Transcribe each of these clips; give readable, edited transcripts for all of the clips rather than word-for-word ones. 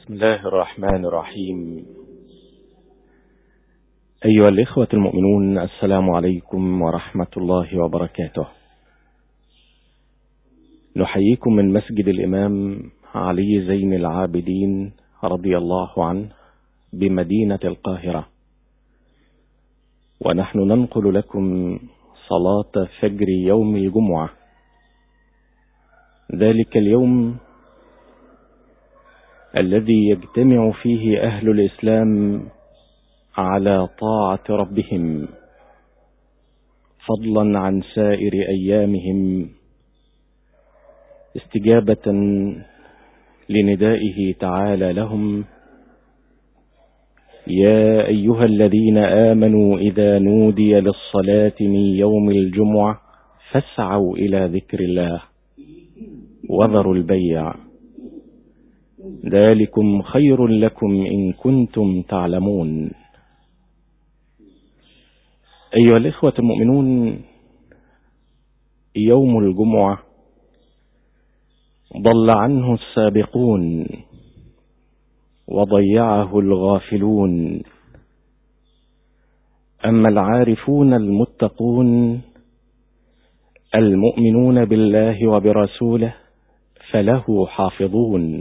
بسم الله الرحمن الرحيم. أيها الإخوة المؤمنون، السلام عليكم ورحمة الله وبركاته. نحييكم من مسجد الإمام علي زين العابدين رضي الله عنه بمدينة القاهرة، ونحن ننقل لكم صلاة فجر يوم الجمعة، ذلك اليوم الذي يجتمع فيه أهل الإسلام على طاعة ربهم فضلا عن سائر أيامهم، استجابة لندائه تعالى لهم: يا أيها الذين آمنوا إذا نودي للصلاة من يوم الجمعة فاسعوا إلى ذكر الله وذروا البيع، ذلكم خير لكم إن كنتم تعلمون. أيها الإخوة المؤمنون، يوم الجمعة ضل عنه السابقون وضيعه الغافلون، أما العارفون المتقون المؤمنون بالله وبرسوله فله حافظون.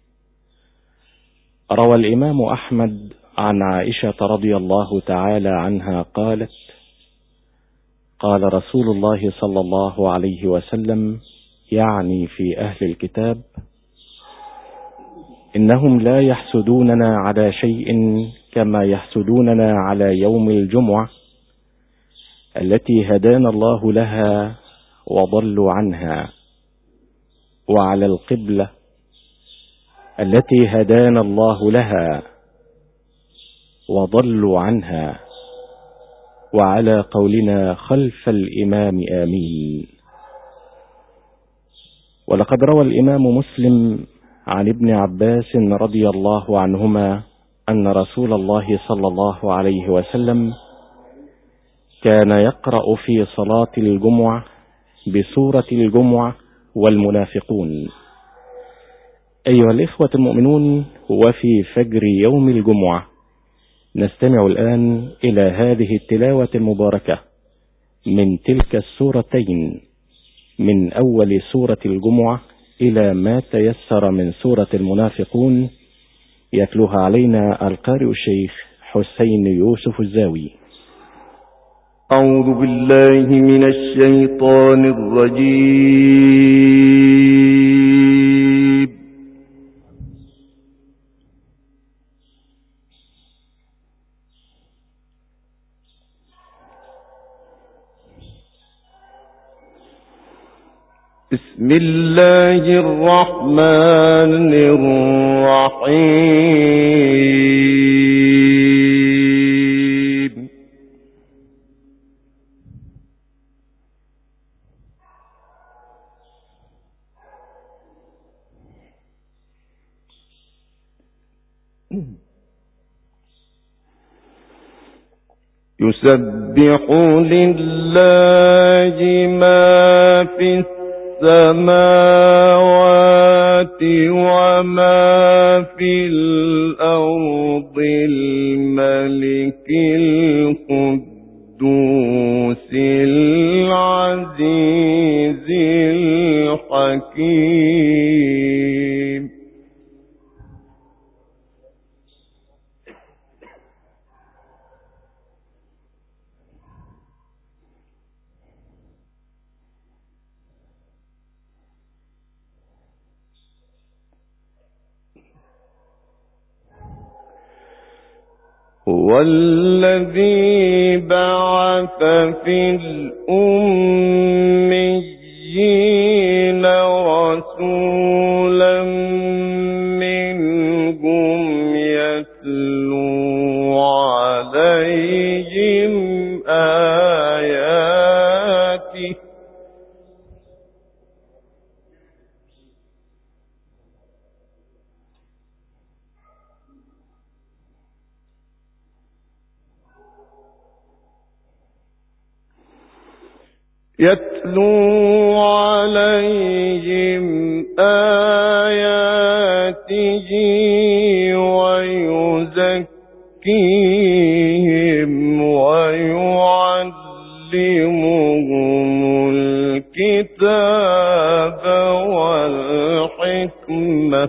روى الإمام أحمد عن عائشة رضي الله تعالى عنها قالت: قال رسول الله صلى الله عليه وسلم، يعني في أهل الكتاب: إنهم لا يحسدوننا على شيء كما يحسدوننا على يوم الجمعة التي هدانا الله لها وضلوا عنها، وعلى القبلة التي هدانا الله لها وضلوا عنها، وعلى قولنا خلف الإمام آمين. ولقد روى الإمام مسلم عن ابن عباس رضي الله عنهما أن رسول الله صلى الله عليه وسلم كان يقرأ في صلاة الجمعة بسورة الجمعة والمنافقون. أيها الإخوة المؤمنون، وفي فجر يوم الجمعة نستمع الآن إلى هذه التلاوة المباركة من تلك السورتين، من أول سورة الجمعة إلى ما تيسر من سورة المنافقون، يتلوها علينا القارئ الشيخ حسين يوسف الزاوي. أعوذ بالله من الشيطان الرجيم. بسم الله الرحمن الرحيم. يسبح لله ما في السماوات وما في الأرض، الملك القدوس العزيز الحكيم. هو الذي بعث في الأميين رسولا منهم يتلو عليهم آياته آياته ويعلمهم الكتاب والحكمة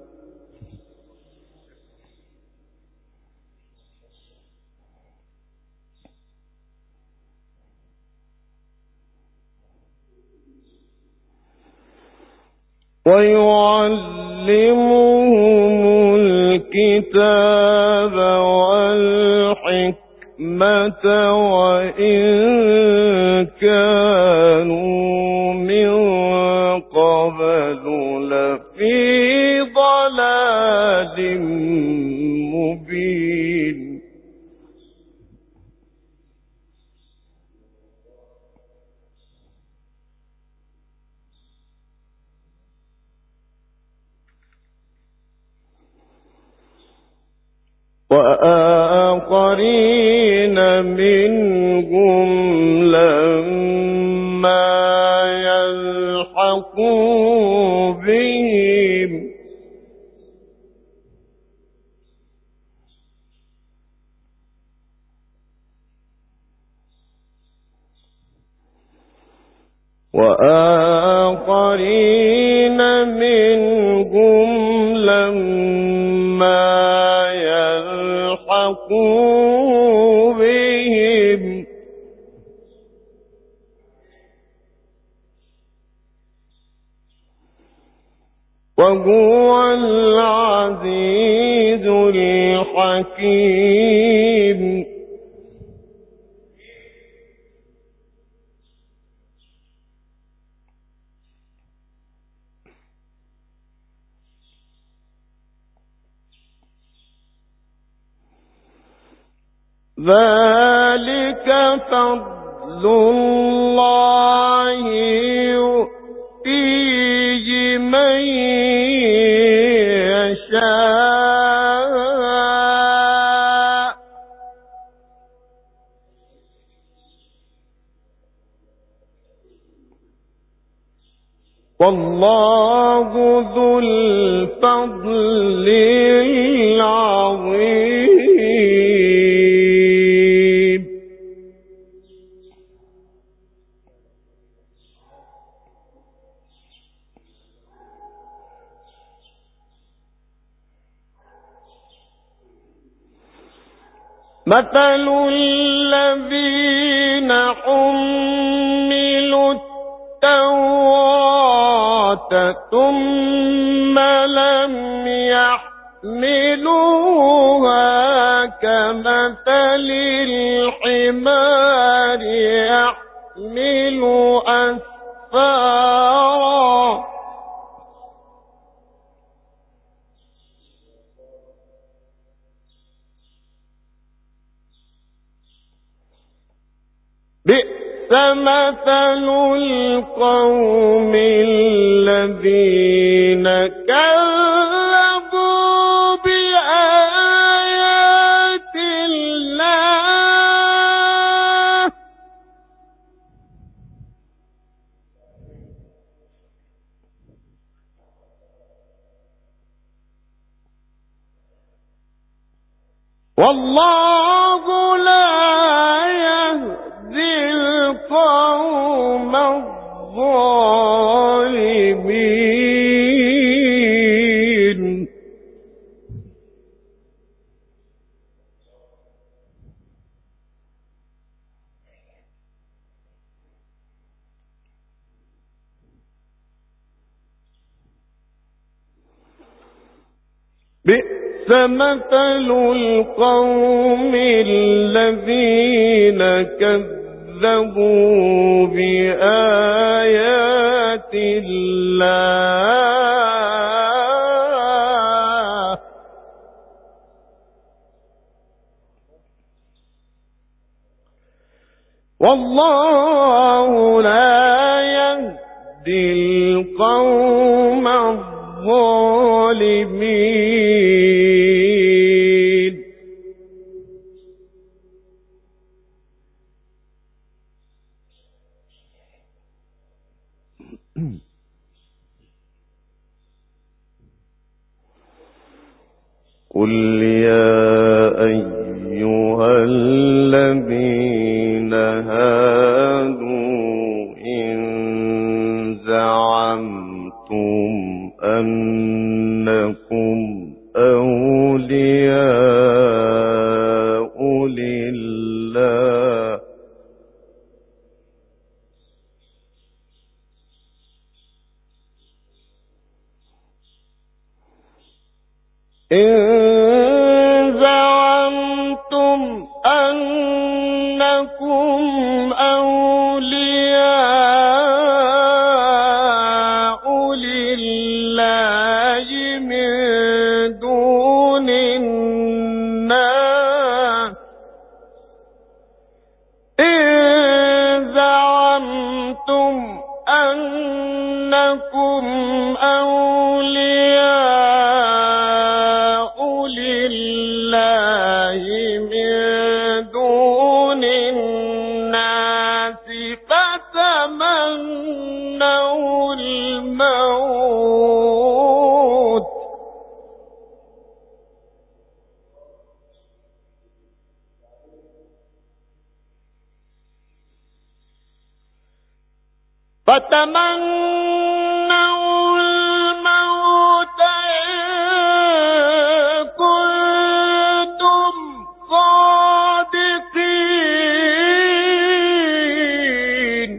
وإن كانوا من قبل لفي ضلال مبين وآخرين منهم لما يلحقوا بهم وهو العزيز الحكيم ذلك فضل الله يؤتيه من يشاء والله ذو الفضل العظيم مثل الذين حملوا التوراة ثم لم يحملوها كمثل الحمار يحمل أسفارا بئس مثل القوم الذين كذبوا بآيات الله والله لا يهدي القوم الظالمين بئس مثل القوم الذين كذبوا بآيات الله والله لا يهدي القوم الظالمين قل يا أولياء لله إن زعمتم أنكم أولياء لله من دون الناس إن زعمتم أنكم أولياء لله من دون الناس فتمنوا الموت إن كنتم صادقين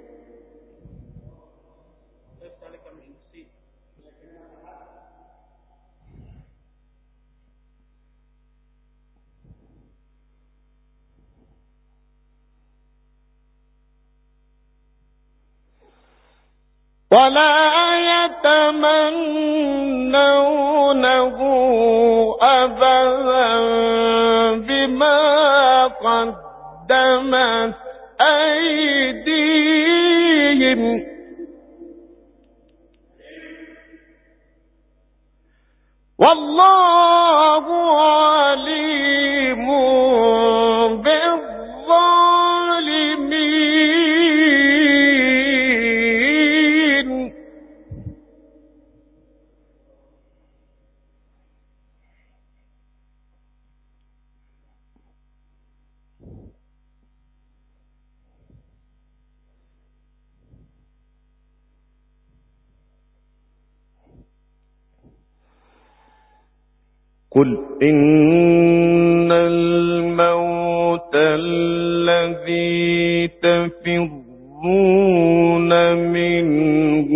ولا يتمنونه أبدا بما قدمت أيديهم والله عليم بالظالمين قل إن الموت الذي تفرون منه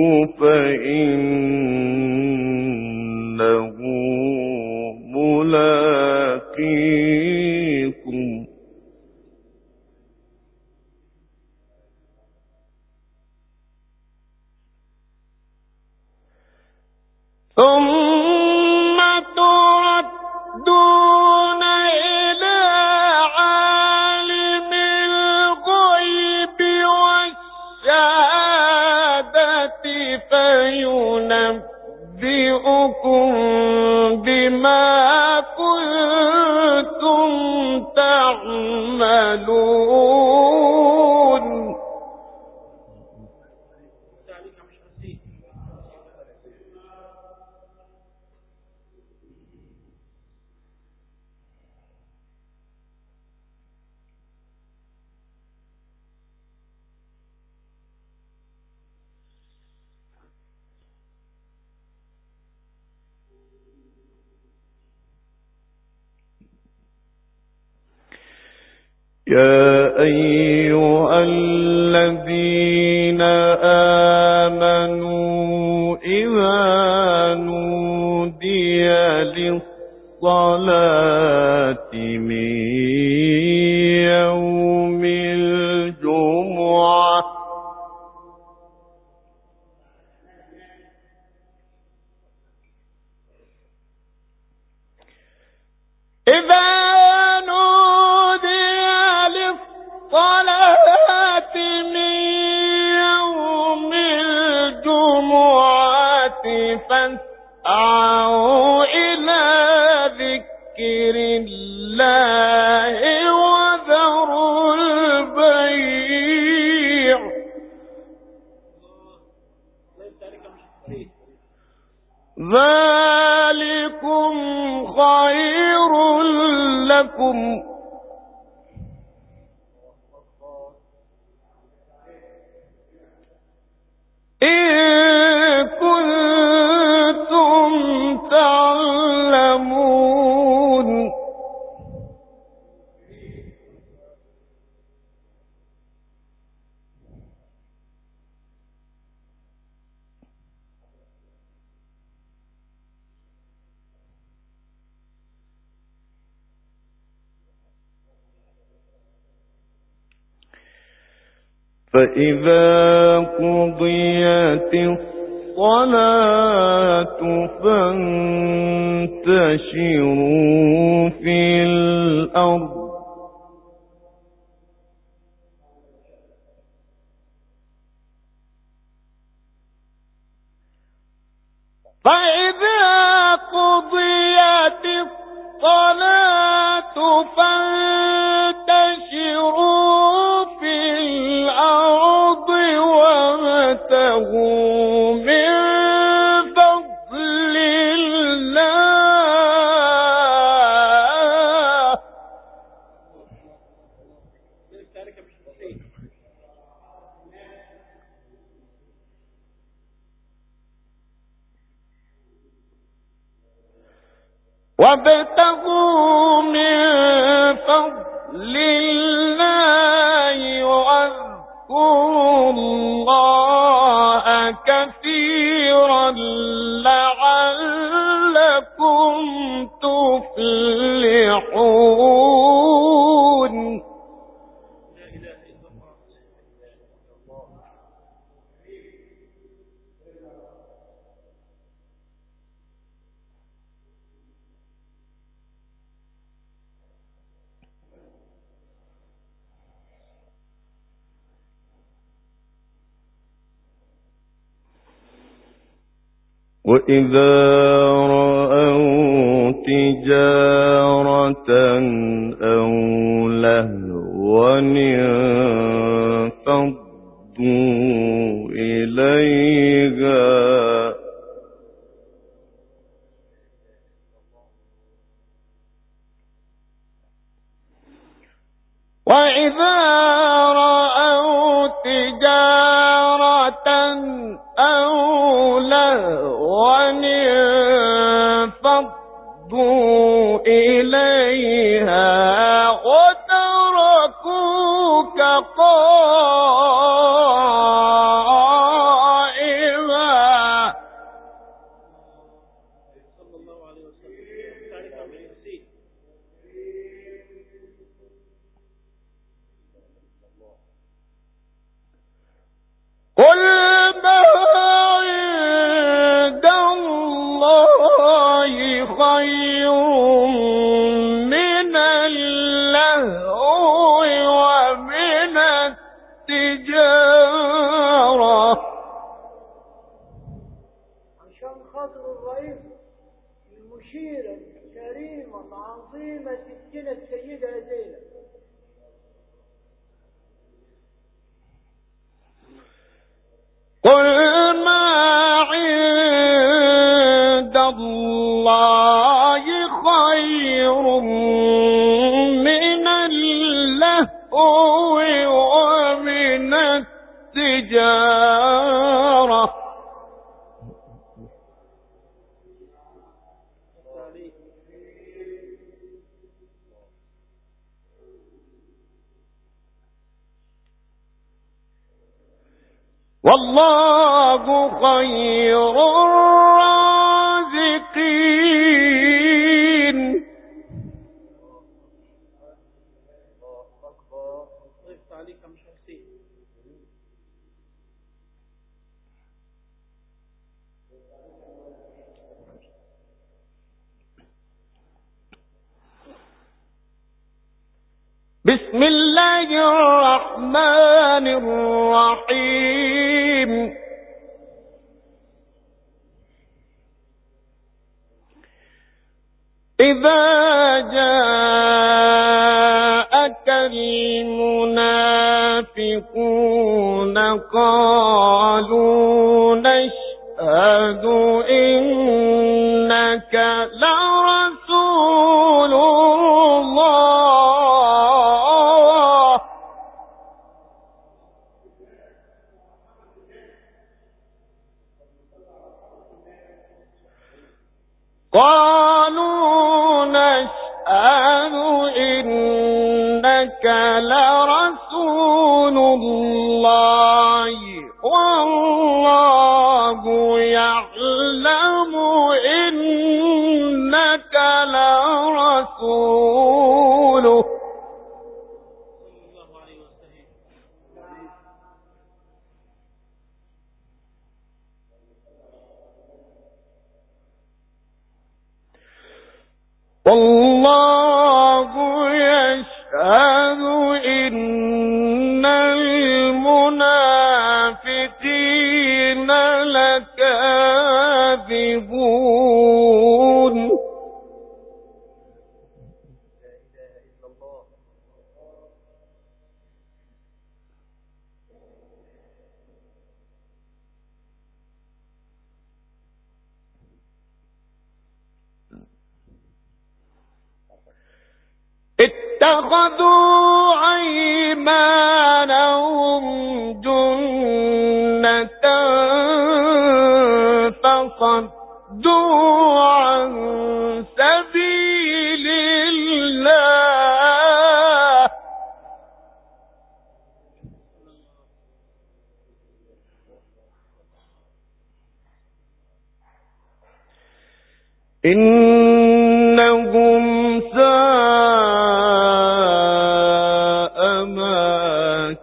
فإنه ملاقيكم ثم تردون إلى عالم الغيب والشهادة فينبئكم بما كنتم تعملون يا أيها الذين آمنوا إذا نودي للصلاة من يوم الجمعة الصلاة من يوم الجمعة فاسعوا إلى ذكر الله وذروا البيع ذلكم خير لكم إن كنتم تعلمون فإذا قضيت الصلاة فانتشروا في الأرض وابتغوا من فضل الله وابتغوا من فضل الله واذكروا الله كثيرا لعلكم تفلحون. وإذا رأوا تجارة أو لهوا انفضوا إليها وإذا رأوا تجارة أو لهوا انفضوا إليها وتركوك قائما. قل ما عند الله خير من اللهو ومن التجارة. عشان خاطر الرئيس المشيرة الكريمة العظيمة ستنا السيدة زينب. قل ما عند الله خير من اللهو ومن التجارة. والله خير الرازقين. بسم الله الرحمن الرحيم. إذا جاءك المنافقون قالوا نشهد إنك لرسول الله قالوا نشهد إنك لرسول الله والله يعلم إنك لرسوله والله يشهد إن المنافقين لكاذبون. اتخذوا أيمانهم جنة فصدوا عن سبيل الله. إنهم ساء ما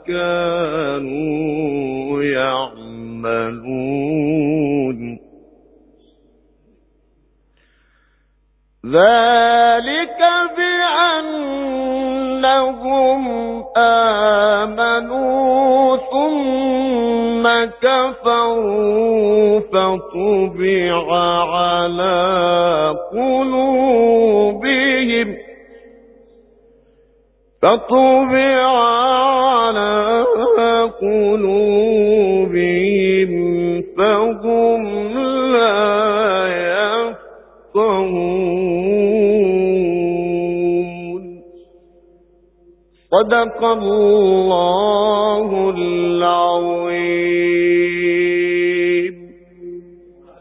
كانوا يعملون. ذلك بأنهم آمنوا ثم كفروا فطبع على قلوبهم فهم لا يفقهون. صدق الله العظيم.